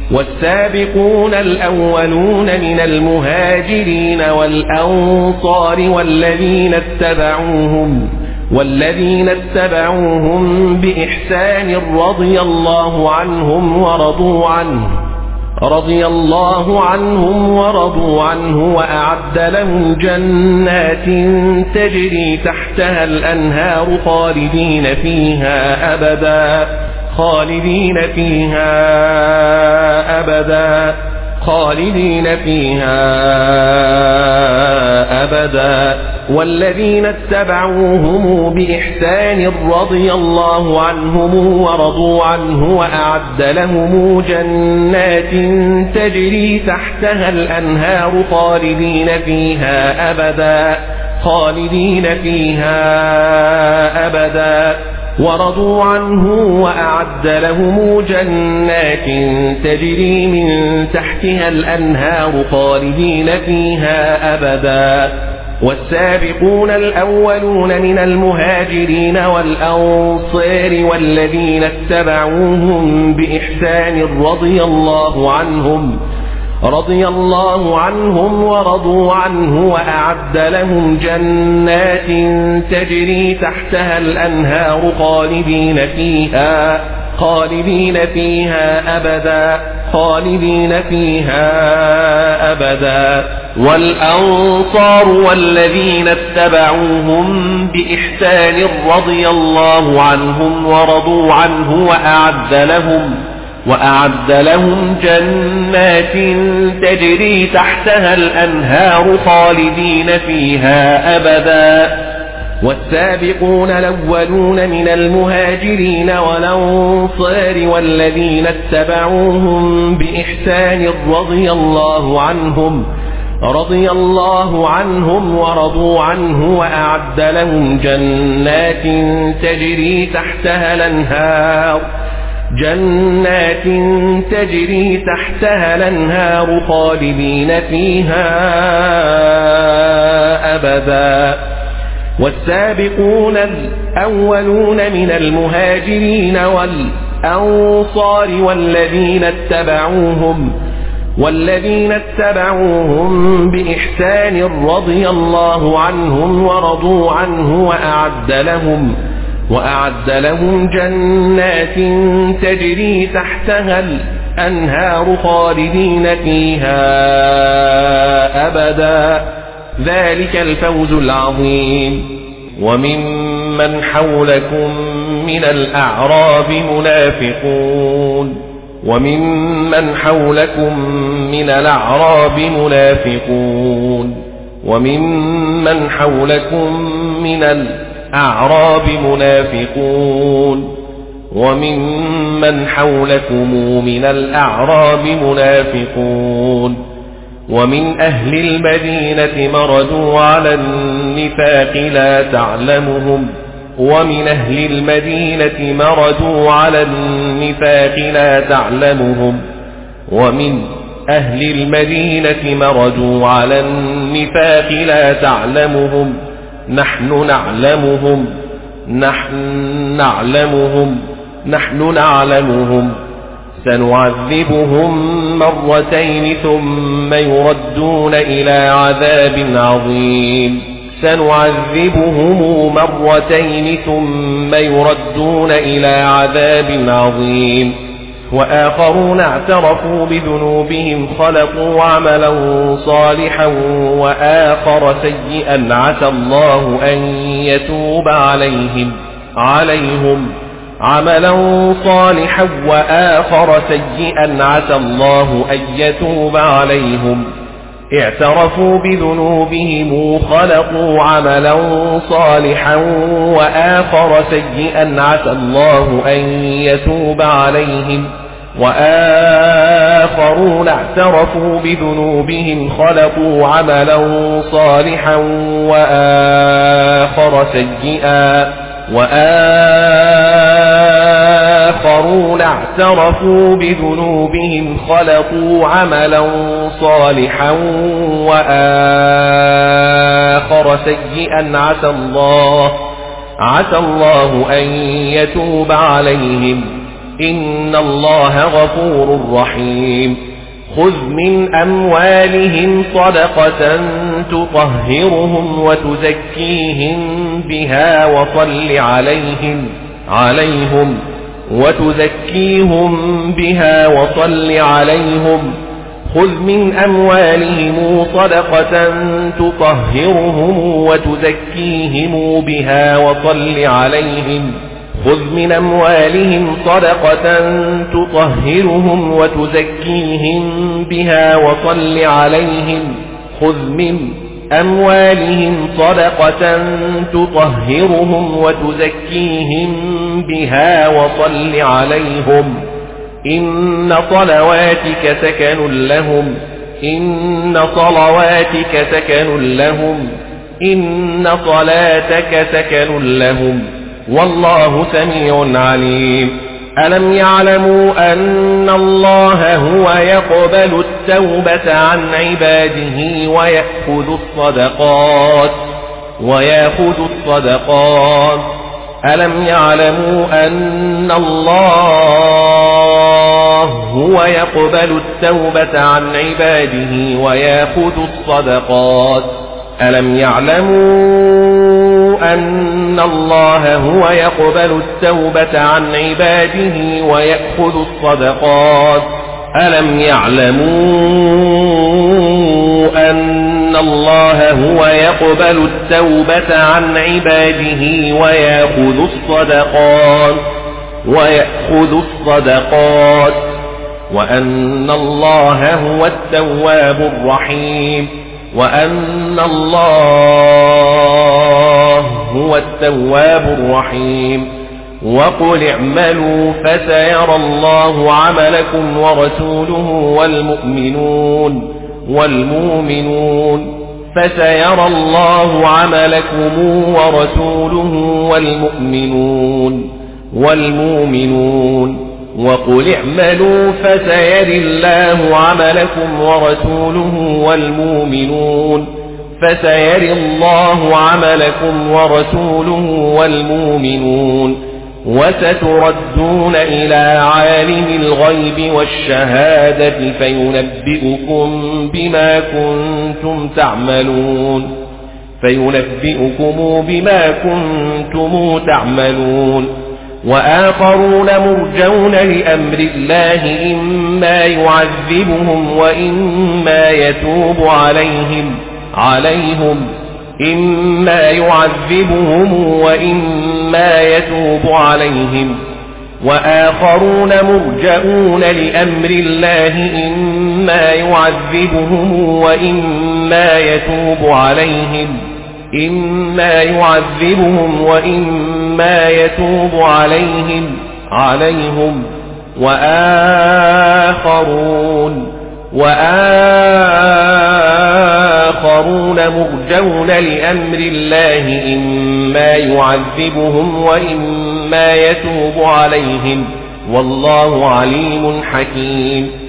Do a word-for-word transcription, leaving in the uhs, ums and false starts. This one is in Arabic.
والسابقون الأولون من المهاجرين والأنصار والذين اتبعوهم والذين اتبعوهم بإحسان رضي الله عنهم ورضوا عنه رضي الله عنهم ورضوا عنه وأعد لهم جنات تجري تحتها الأنهار خالدين فيها أبدا خالدين فيها أبدا خالدين فيها أبدا والذين اتبعوهم بإحسان رضي الله عنهم ورضوا عنه وأعد لهم جنات تجري تحتها الأنهار خالدين فيها أبدا خالدين فيها أبدا ورضوا عنه وأعد لهم جنات تجري من تحتها الأنهار خالدين فيها أبدا والسابقون الأولون من المهاجرين والأنصار والذين اتبعوهم بإحسان رضي الله عنهم رضي الله عنهم ورضوا عنه وأعد لهم جنات تجري تحتها الأنهار خالدين فيها خالدين فيها أبدا خالدين فيها أبدا والأنصار والذين اتبعوهم بإحسان رضي الله عنهم ورضوا عنه وأعد لهم وأعد لهم جنات تجري تحتها الأنهار خالدين فيها أبدا والسابقون الأولون من المهاجرين والأنصار والذين اتبعوهم بإحسان رضي الله عنهم رضي الله عنهم ورضوا عنه وأعد لهم جنات تجري تحتها الأنهار جنات تجري تحتها الأنهار خالدين فيها أبدا والسابقون الأولون من المهاجرين والأنصار والذين اتبعوهم والذين اتبعوهم بإحسان رضي الله عنهم ورضوا عنه وأعد لهم وأعد لهم جنات تجري تحتها الأنهار خالدين فيها أبدا ذلك الفوز العظيم وممن حولكم من الأعراب منافقون وممن حولكم من الأعراب منافقون وممن حولكم من الأعراب منافقون وممن حولكم من الأعراب منافقون ومن أهل المدينة مردوا على النفاق لا تعلمهم ومن أهل المدينة مردوا على النفاق لا تعلمهم ومن أهل المدينة مردوا على النفاق لا تعلمهم نحن نعلمهم نحن نعلمهم نحن نعلمهم سنعذبهم مرتين ثم يردون إلى عذاب عظيم سنعذبهم مرتين ثم يردون إلى عذاب عظيم وآخرون اعترفوا بذنوبهم خلقوا عملا صالحا وآخر سيئا عسى الله أن يتوب عليهم عليهم عملا صالحا وآخر سيئا عسى الله أن يتوب عليهم اعترفوا بذنوبهم خلقوا عملا صالحا وآخر سيئا عسى الله أن يتوب عليهم وآخرون اعترفوا بذنوبهم خلقوا عملا صالحا وآخر سيئا وآخرون اعترفوا بذنوبهم خلقوا عملا صالحا وآخر سيئا عسى الله عسى الله أن يتوب عليهم إن الله غفور رحيم خذ من أموالهم صدقة تطهرهم وتزكيهم بها وصل عليهم عليهم وتزكيهم بها وصل عليهم خذ من أموالهم صدقة تطهرهم وتزكيهم بها وصل عليهم خذ من أموالهم صدقة تطهرهم وتزكيهم بها وصل عليهم خذ من أموالهم صدقة تطهرهم وتزكيهم بها وصل عليهم إن صلواتك سكن لهم إن صلواتك سكن لهم إن صلاتك سكن لهم والله سميع عليم ألم يعلموا أن الله هو يقبل التوبة عن عباده ويأخذ الصدقات ويأخذ الصدقات ألم يعلموا أن الله هو يقبل التوبة عن عباده ويأخذ الصدقات ألم يعلموا أن الله هو يقبل التوبة عن عباده ويأخذ الصدقات ألم يعلموا أن الله هو يقبل التوبة عن عباده ويأخذ الصدقات ويأخذ الصدقات وأن الله هو التواب الرحيم وأن الله هو التواب الرحيم وقل اعملوا فسيرى الله عملكم ورسوله والمؤمنون والمؤمنون فسيرى الله عملكم ورسوله والمؤمنون والمؤمنون وقل اعملوا فسيرى الله عملكم ورسوله والمؤمنون فسيرى الله عملكم ورسوله والمؤمنون وستردون إلى عالم الغيب والشهادة فينبئكم بما كنتم تعملون فينبئكم بما كنتم تعملون وآخرون مرجون لأمر الله إما يعذبهم وإما يتوب عليهم عليهم إما يعذبهم وإما يتوب عليهم وآخرون مرجئون لأمر الله إما يعذبهم وإما يتوب عليهم إما يعذبهم وإما يتوب عليهم عليهم وآخرون وآخرون مرجون لأمر الله إما يعذبهم وإما يتوب عليهم والله عليم حكيم